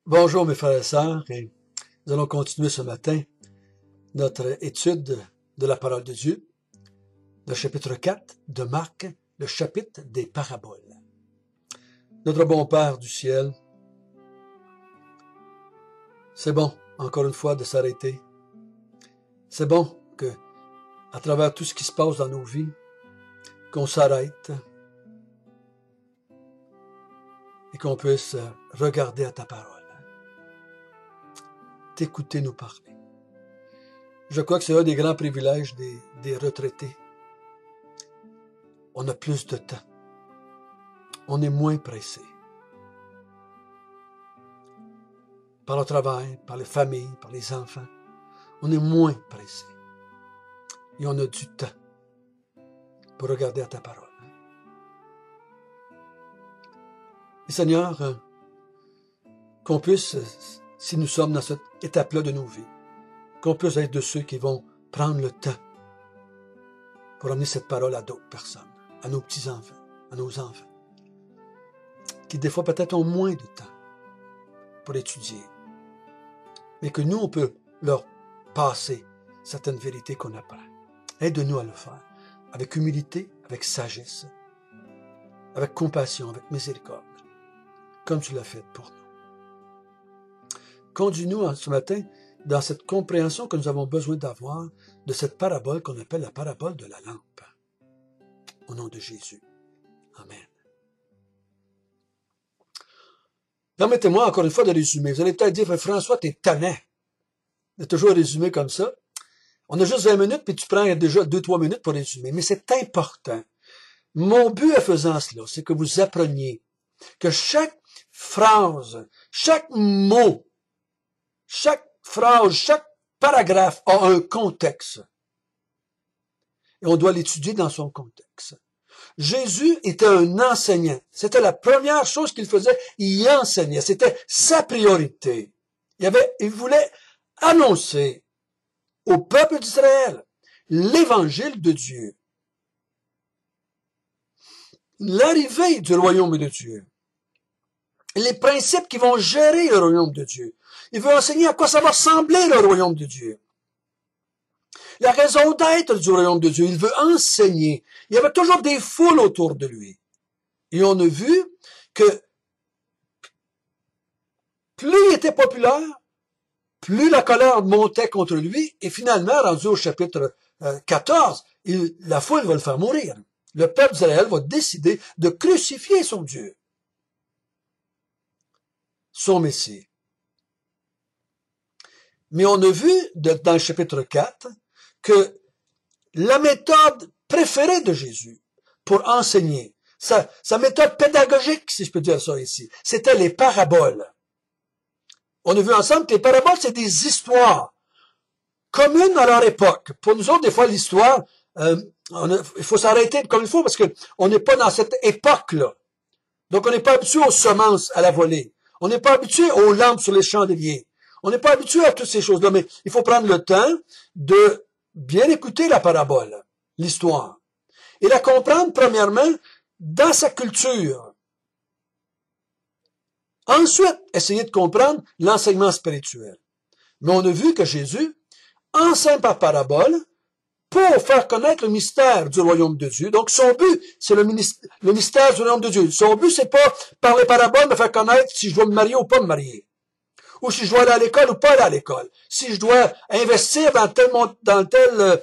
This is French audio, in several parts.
Bonjour mes frères et sœurs, et nous allons continuer ce matin notre étude de la parole de Dieu, le chapitre 4 de Marc, le chapitre des paraboles. Notre bon Père du ciel, c'est bon, encore une fois, de s'arrêter. C'est bon que, à travers tout ce qui se passe dans nos vies, qu'on s'arrête et qu'on puisse regarder à ta parole, t'écouter nous parler. Je crois que c'est un des grands privilèges des retraités. On a plus de temps. On est moins pressé. Par le travail, par les familles, par les enfants. On est moins pressé. Et on a du temps pour regarder à ta parole. Et Seigneur, qu'on puisse, si nous sommes dans cette étape-là de nos vies, qu'on puisse être de ceux qui vont prendre le temps pour amener cette parole à d'autres personnes, à nos petits-enfants, à nos enfants, qui des fois peut-être ont moins de temps pour étudier, mais que nous, on peut leur passer certaines vérités qu'on apprend. Aide-nous à le faire, avec humilité, avec sagesse, avec compassion, avec miséricorde, comme tu l'as fait pour nous. Conduis-nous ce matin dans cette compréhension que nous avons besoin d'avoir de cette parabole qu'on appelle la parabole de la lampe. Au nom de Jésus. Amen. Permettez-moi encore une fois de résumer. Vous allez peut-être dire, François, t'es tannant de toujours résumer comme ça. On a juste 20 minutes, puis tu prends déjà 2-3 minutes pour résumer. Mais c'est important. Mon but en faisant cela, c'est que vous appreniez que chaque phrase, chaque mot, chaque phrase, chaque paragraphe a un contexte. Et on doit l'étudier dans son contexte. Jésus était un enseignant. C'était la première chose qu'il faisait. Il enseignait. C'était sa priorité. Il voulait annoncer au peuple d'Israël l'évangile de Dieu. L'arrivée du royaume de Dieu. Les principes qui vont gérer le royaume de Dieu. Il veut enseigner à quoi ça va ressembler le royaume de Dieu. La raison d'être du royaume de Dieu. Il veut enseigner. Il y avait toujours des foules autour de lui. Et on a vu que plus il était populaire, plus la colère montait contre lui. Et finalement, rendu au chapitre 14, la foule va le faire mourir. Le peuple d'Israël va décider de crucifier son Dieu, son Messie. Mais on a vu dans le chapitre 4 que la méthode préférée de Jésus pour enseigner, sa méthode pédagogique, si je peux dire ça ici, c'était les paraboles. On a vu ensemble que les paraboles, c'est des histoires communes à leur époque. Pour nous autres, des fois, l'histoire, il faut s'arrêter comme il faut parce que on n'est pas dans cette époque-là. Donc, on n'est pas habitué aux semences à la volée. On n'est pas habitué aux lampes sur les chandeliers. On n'est pas habitué à toutes ces choses-là, mais il faut prendre le temps de bien écouter la parabole, l'histoire, et la comprendre premièrement dans sa culture. Ensuite, essayer de comprendre l'enseignement spirituel. Mais on a vu que Jésus enseigne par parabole pour faire connaître le mystère du royaume de Dieu. Donc son but, c'est le mystère du royaume de Dieu. Son but, c'est pas par les paraboles de faire connaître si je dois me marier ou pas me marier. Ou si je dois aller à l'école ou pas aller à l'école. Si je dois investir dans telle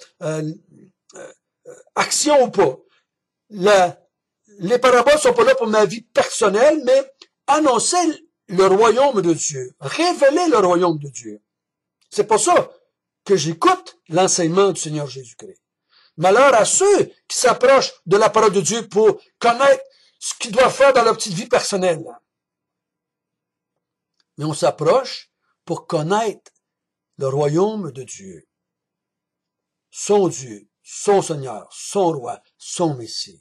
action ou pas. Les paraboles sont pas là pour ma vie personnelle, mais annoncer le royaume de Dieu. Révéler le royaume de Dieu. C'est pour ça que j'écoute l'enseignement du Seigneur Jésus-Christ. Malheur à ceux qui s'approchent de la parole de Dieu pour connaître ce qu'ils doivent faire dans leur petite vie personnelle. Mais on s'approche pour connaître le royaume de Dieu. Son Dieu, son Seigneur, son Roi, son Messie.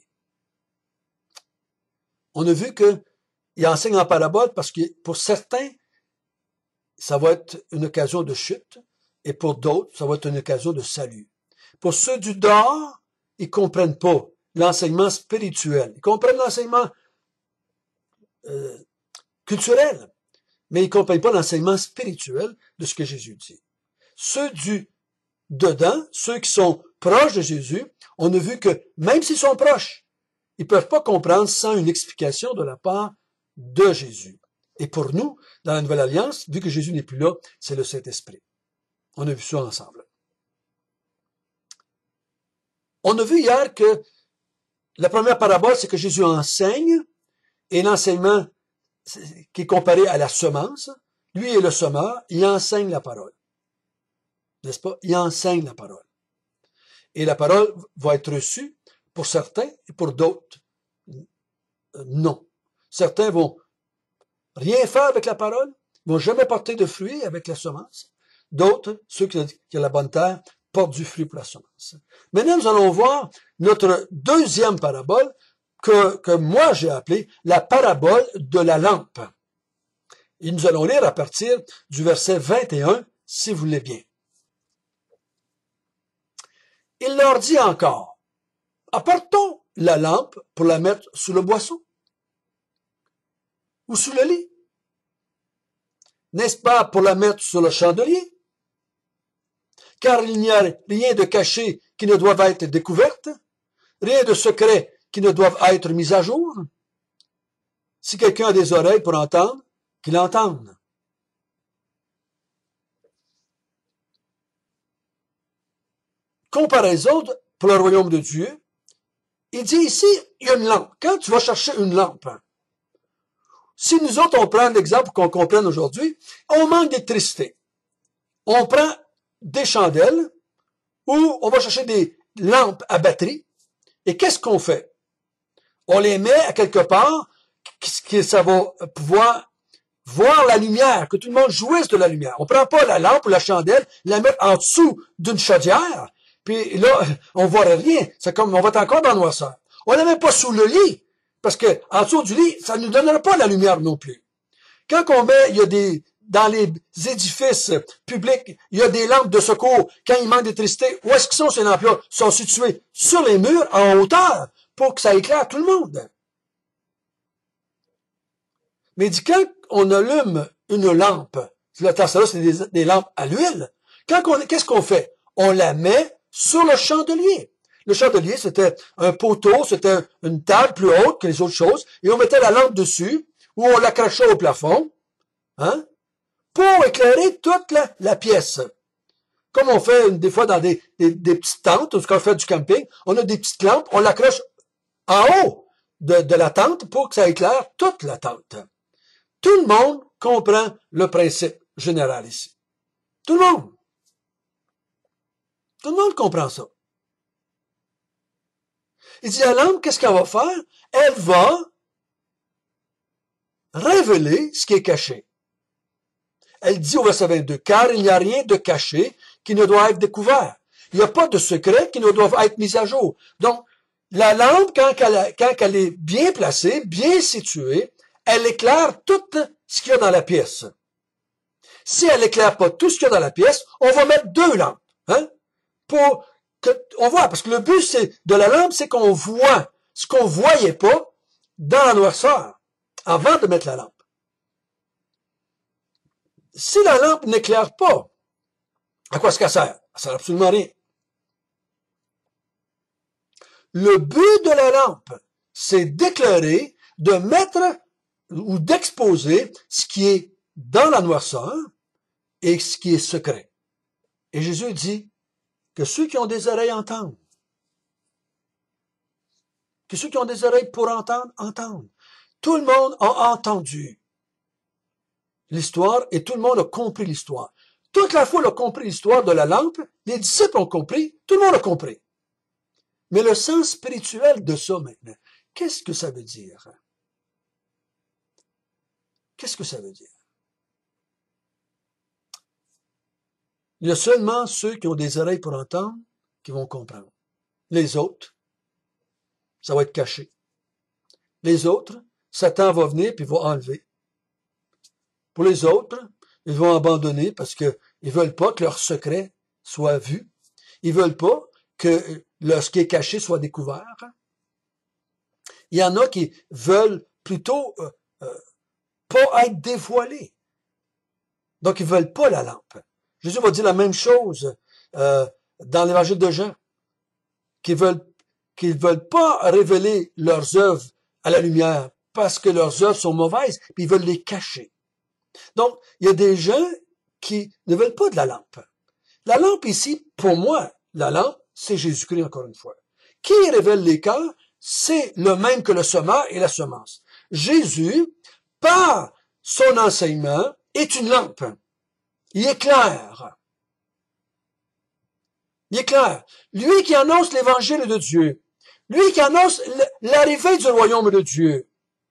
On a vu qu'il enseigne en parabole parce que pour certains, ça va être une occasion de chute et pour d'autres, ça va être une occasion de salut. Pour ceux du dehors, ils comprennent pas l'enseignement spirituel. Ils comprennent l'enseignement culturel. mais ils ne comprennent pas l'enseignement spirituel de ce que Jésus dit. Ceux du dedans, ceux qui sont proches de Jésus, on a vu que même s'ils sont proches, ils ne peuvent pas comprendre sans une explication de la part de Jésus. Et pour nous, dans la Nouvelle Alliance, vu que Jésus n'est plus là, c'est le Saint-Esprit. On a vu ça ensemble. On a vu hier que la première parabole, c'est que Jésus enseigne, et l'enseignement qui est comparé à la semence, lui est le semeur, il enseigne la parole. N'est-ce pas? Il enseigne la parole. Et la parole va être reçue pour certains et pour d'autres, non. Certains vont rien faire avec la parole, vont jamais porter de fruits avec la semence. D'autres, ceux qui ont la bonne terre, portent du fruit pour la semence. Maintenant, nous allons voir notre deuxième parabole que moi j'ai appelée la parabole de la lampe. Et nous allons lire à partir du verset 21, si vous voulez bien. Il leur dit encore, apportons la lampe pour la mettre sous le boisseau ou sous le lit. N'est-ce pas pour la mettre sur le chandelier? Car il n'y a rien de caché qui ne doive être découvert, rien de secret qui ne doive être mis à jour. Si quelqu'un a des oreilles pour entendre, qu'il entende. Comparaison pour le royaume de Dieu. Il dit ici, il y a une lampe. Quand tu vas chercher une lampe, si nous autres, on prend l'exemple qu'on comprenne aujourd'hui, on manque d'électricité. On prend des chandelles ou on va chercher des lampes à batterie. Et qu'est-ce qu'on fait? On les met à quelque part que ça va pouvoir voir la lumière, que tout le monde jouisse de la lumière. On prend pas la lampe ou la chandelle, la mettre en dessous d'une chaudière, puis là, on voit rien. C'est comme, on va être encore dans la noirceur. On la met pas sous le lit, parce que en dessous du lit, ça ne nous donnera pas la lumière non plus. Quand on met, il y a dans les édifices publics, il y a des lampes de secours. Quand il manque d'électricité, où est-ce qu'ils sont ces lampes-là? Ils sont situées sur les murs, en hauteur, pour que ça éclaire tout le monde. Mais il dit, quand on allume une lampe, là, c'est des lampes à l'huile, qu'est-ce qu'on fait? On la met sur le chandelier. Le chandelier, c'était un poteau, c'était une table plus haute que les autres choses, et on mettait la lampe dessus, ou on l'accrochait au plafond, hein, pour éclairer toute la pièce. Comme on fait des fois dans des petites tentes, ou quand on fait du camping, on a des petites lampes, on l'accroche en haut de la tente pour que ça éclaire toute la tente. Tout le monde comprend le principe général ici. Tout le monde. Tout le monde comprend ça. Il dit, la lampe, qu'est-ce qu'elle va faire? Elle va révéler ce qui est caché. Elle dit au verset 22, car il n'y a rien de caché qui ne doit être découvert. Il n'y a pas de secret qui ne doivent être mis à jour. Donc, la lampe, quand elle est bien placée, bien située, elle éclaire tout ce qu'il y a dans la pièce. Si elle éclaire pas tout ce qu'il y a dans la pièce, on va mettre deux lampes, hein, pour que on voit, parce que le but de la lampe, c'est qu'on voit ce qu'on voyait pas dans la noirceur avant de mettre la lampe. Si la lampe n'éclaire pas, à quoi est-ce qu'elle sert? Elle sert absolument à rien. Le but de la lampe, c'est d'éclairer, de mettre ou d'exposer ce qui est dans la noirceur et ce qui est secret. Et Jésus dit que ceux qui ont des oreilles entendent. Que ceux qui ont des oreilles pour entendre, entendent. Tout le monde a entendu l'histoire et tout le monde a compris l'histoire. Toute la foule a compris l'histoire de la lampe, les disciples ont compris, tout le monde a compris. Mais le sens spirituel de ça maintenant, qu'est-ce que ça veut dire? Qu'est-ce que ça veut dire? Il y a seulement ceux qui ont des oreilles pour entendre qui vont comprendre. Les autres, ça va être caché. Les autres, Satan va venir puis va enlever. Pour les autres, ils vont abandonner parce que ils veulent pas que leur secret soit vu. Ils veulent pas que ce qui est caché soit découvert. Il y en a qui veulent plutôt pas être dévoilés. Donc, ils veulent pas la lampe. Jésus va dire la même chose dans l'évangile de Jean, qu'ils veulent pas révéler leurs œuvres à la lumière parce que leurs œuvres sont mauvaises, puis ils veulent les cacher. Donc, il y a des gens qui ne veulent pas de la lampe. La lampe ici, pour moi, la lampe, c'est Jésus-Christ encore une fois. Qui révèle les cœurs? C'est le même que le semeur et la semence. Jésus, par son enseignement, est une lampe. Il est clair. Il est clair. Lui qui annonce l'évangile de Dieu. Lui qui annonce l'arrivée du royaume de Dieu.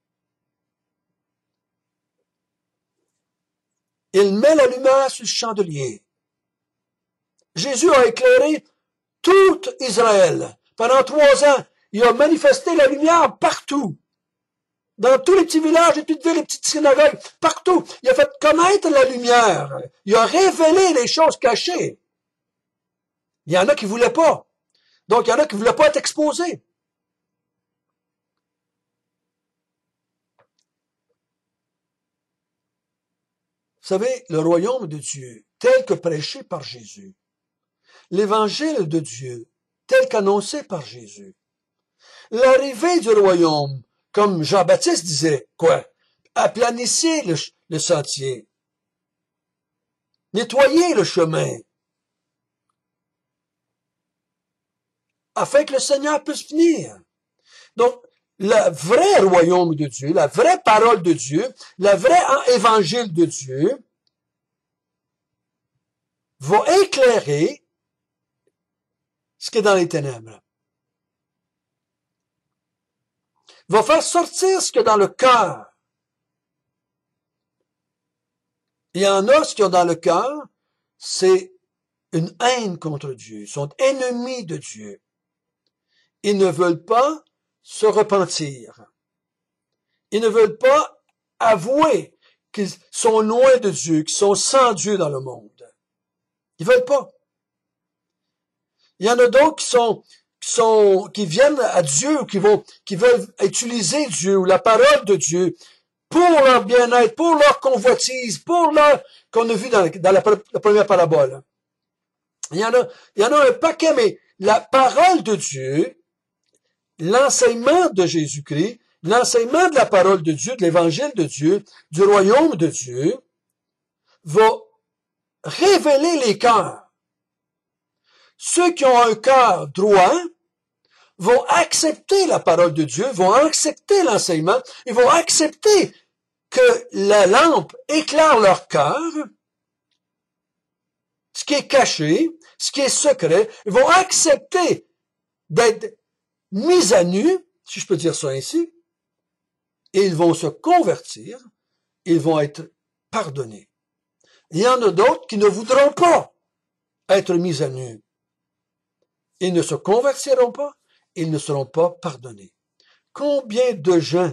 Il met la lumière sur le chandelier. Jésus a éclairé tout Israël. Pendant 3 ans, il a manifesté la lumière partout. Dans tous les petits villages, les petites villes, les petites synagogues, partout. Il a fait connaître la lumière. Il a révélé les choses cachées. Il y en a qui voulaient pas. Donc, il y en a qui voulaient pas être exposés. Vous savez, le royaume de Dieu, tel que prêché par Jésus, l'évangile de Dieu, tel qu'annoncé par Jésus, l'arrivée du royaume, comme Jean-Baptiste disait, quoi? Aplanissez le sentier. Nettoyez le chemin. Afin que le Seigneur puisse venir. Donc, le vrai royaume de Dieu, la vraie parole de Dieu, le vrai évangile de Dieu va éclairer ce qui est dans les ténèbres. Va faire sortir ce qui est dans le cœur. Il y en a, ce qu'ils ont dans le cœur, c'est une haine contre Dieu. Ils sont ennemis de Dieu. Ils ne veulent pas se repentir. Ils ne veulent pas avouer qu'ils sont loin de Dieu, qu'ils sont sans Dieu dans le monde. Ils veulent pas. Il y en a d'autres qui viennent à Dieu, qui veulent utiliser Dieu ou la parole de Dieu pour leur bien-être, pour leur convoitise, pour leur, qu'on a vu dans la première parabole. Il y en a un paquet, mais la parole de Dieu, l'enseignement de Jésus-Christ, l'enseignement de la parole de Dieu, de l'évangile de Dieu, du royaume de Dieu, va révéler les cœurs. Ceux qui ont un cœur droit vont accepter la parole de Dieu, vont accepter l'enseignement, ils vont accepter que la lampe éclaire leur cœur, ce qui est caché, ce qui est secret, ils vont accepter d'être mis à nu, si je peux dire ça ainsi, et ils vont se convertir, ils vont être pardonnés. Il y en a d'autres qui ne voudront pas être mis à nu. Ils ne se convertiront pas, ils ne seront pas pardonnés. Combien de gens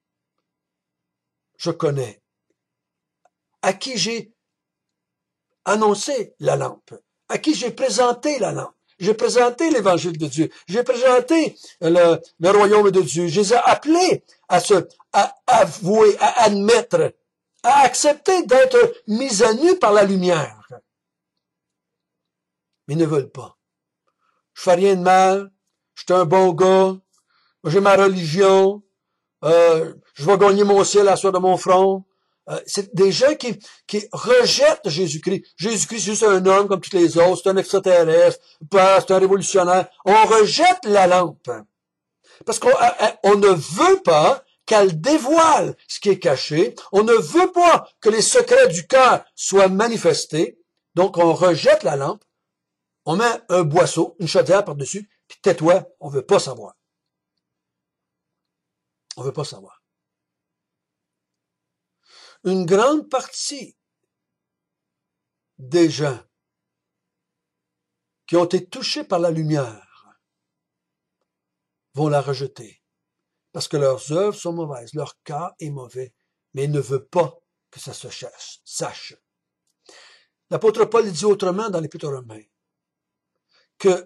je connais à qui j'ai annoncé la lampe, à qui j'ai présenté la lampe, j'ai présenté l'évangile de Dieu, j'ai présenté le royaume de Dieu, je les ai appelés à avouer, à admettre, à accepter d'être mis à nu par la lumière. Mais ils ne veulent pas. Je fais rien de mal, je suis un bon gars, j'ai ma religion, je vais gagner mon ciel à la soie de mon front. C'est des gens qui rejettent Jésus-Christ. Jésus-Christ, c'est juste un homme comme tous les autres, c'est un extraterrestre, c'est un révolutionnaire. On rejette la lampe. Parce qu'on ne veut pas qu'elle dévoile ce qui est caché. On ne veut pas que les secrets du cœur soient manifestés. Donc, on rejette la lampe. On met un boisseau, une chaudière par-dessus, puis tais-toi, on veut pas savoir. On veut pas savoir. Une grande partie des gens qui ont été touchés par la lumière vont la rejeter parce que leurs œuvres sont mauvaises, leur cœur est mauvais, mais ils ne veulent pas que ça se sache. L'apôtre Paul dit autrement dans l'Épître aux Romains que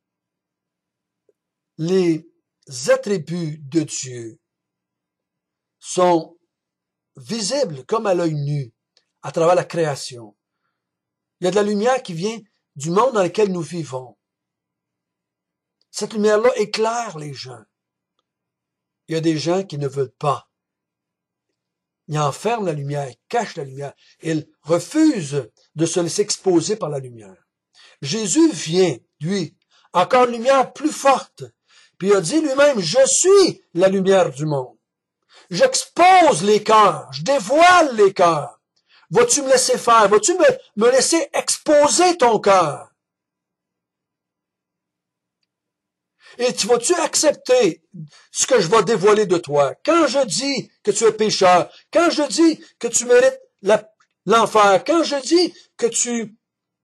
les attributs de Dieu sont visibles comme à l'œil nu, à travers la création. Il y a de la lumière qui vient du monde dans lequel nous vivons. Cette lumière-là éclaire les gens. Il y a des gens qui ne veulent pas. Ils enferment la lumière, ils cachent la lumière. Ils refusent de se laisser exposer par la lumière. Jésus vient, lui, encore une lumière plus forte. Puis il a dit lui-même, je suis la lumière du monde. J'expose les cœurs, je dévoile les cœurs. Vas-tu me laisser faire? Vas-tu me laisser exposer ton cœur? Et vas-tu accepter ce que je vais dévoiler de toi? Quand je dis que tu es pécheur, quand je dis que tu mérites l'enfer, quand je dis que tu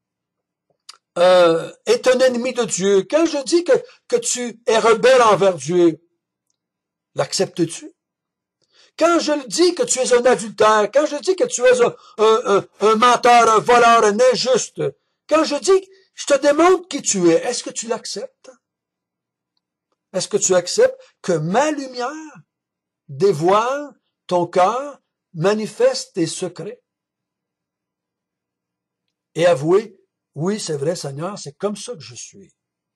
es un ennemi de Dieu, quand je dis que tu es rebelle envers Dieu, l'acceptes-tu? Quand je dis que tu es un adultère, quand je dis que tu es un menteur, un voleur, un injuste, quand je dis, je te démontre qui tu es, est-ce que tu l'acceptes? Est-ce que tu acceptes que ma lumière dévoile ton cœur, manifeste tes secrets? Et avouer, oui, c'est vrai, Seigneur, c'est comme ça que je suis.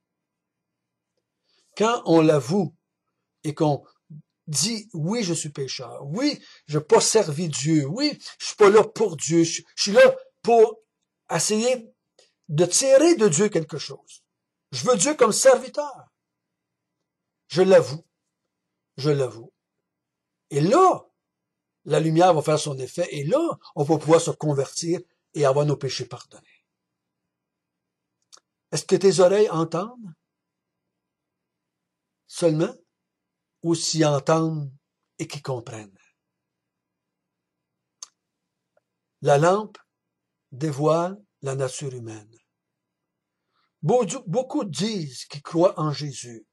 Quand on l'avoue et qu'on dit, oui, je suis pécheur, oui, je n'ai pas servi Dieu, oui, je suis pas là pour Dieu, je suis là pour essayer de tirer de Dieu quelque chose. Je veux Dieu comme serviteur. Je l'avoue. Je l'avoue. Et là, la lumière va faire son effet et là, on va pouvoir se convertir et avoir nos péchés pardonnés. Est-ce que tes oreilles entendent seulement ou s'y entendent et qui comprennent? La lampe dévoile la nature humaine. Beaucoup disent qu'ils croient en Jésus.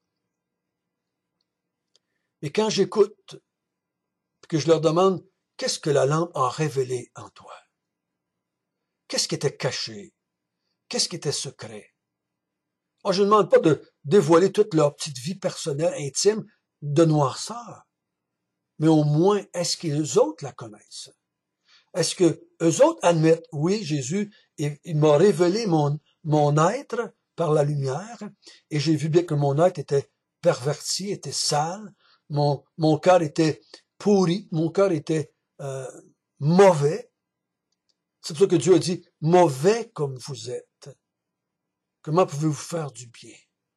Mais quand j'écoute, que je leur demande, qu'est-ce que la lampe a révélé en toi? Qu'est-ce qui était caché? Qu'est-ce qui était secret? Je ne demande pas de dévoiler toute leur petite vie personnelle, intime, de noirceur. Mais au moins, est-ce qu'ils autres la connaissent? Est-ce que eux autres admettent, oui, Jésus, il m'a révélé mon être par la lumière, et j'ai vu bien que mon être était perverti, était sale, mon cœur était pourri, mon cœur était mauvais. C'est pour ça que Dieu a dit, mauvais comme vous êtes. Comment pouvez-vous faire du bien?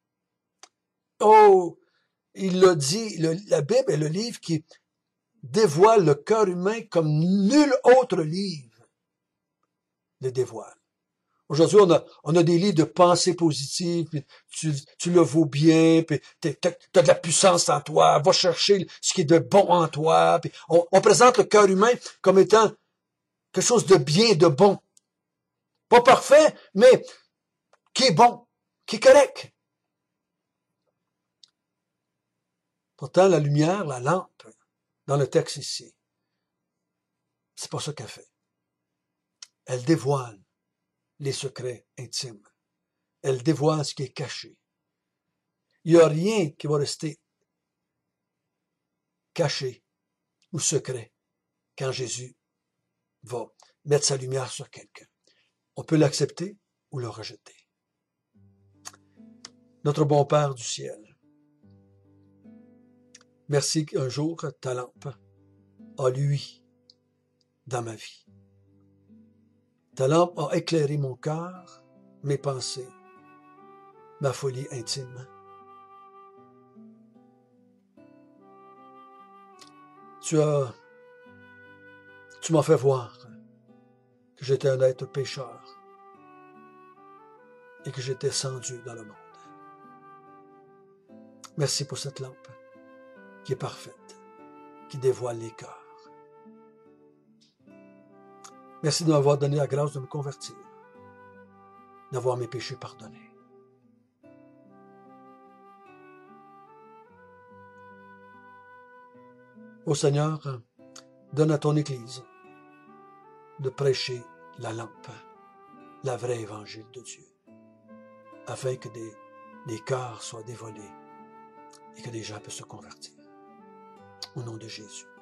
Oh, il l'a dit, la Bible est le livre qui dévoile le cœur humain comme nul autre livre le dévoile. Aujourd'hui, on a des livres de pensée positive, puis tu le vaux bien, puis t'as de la puissance en toi, va chercher ce qui est de bon en toi, puis on présente le cœur humain comme étant quelque chose de bien, de bon. Pas parfait, mais qui est bon, qui est correct. Pourtant, la lumière, la lampe, dans le texte ici, c'est pas ça qu'elle fait. Elle dévoile les secrets intimes. Elle dévoile ce qui est caché. Il n'y a rien qui va rester caché ou secret quand Jésus va mettre sa lumière sur quelqu'un. On peut l'accepter ou le rejeter. Notre bon Père du ciel, merci qu'un jour ta lampe a lui dans ma vie. Ta lampe a éclairé mon cœur, mes pensées, ma folie intime. Tu m'as fait voir que j'étais un être pécheur et que j'étais sans Dieu dans le monde. Merci pour cette lampe qui est parfaite, qui dévoile les cœurs. Merci de m'avoir donné la grâce de me convertir, d'avoir mes péchés pardonnés. Ô Seigneur, donne à ton Église de prêcher la lampe, la vraie évangile de Dieu, afin que des cœurs soient dévoilés et que des gens puissent se convertir. Au nom de Jésus.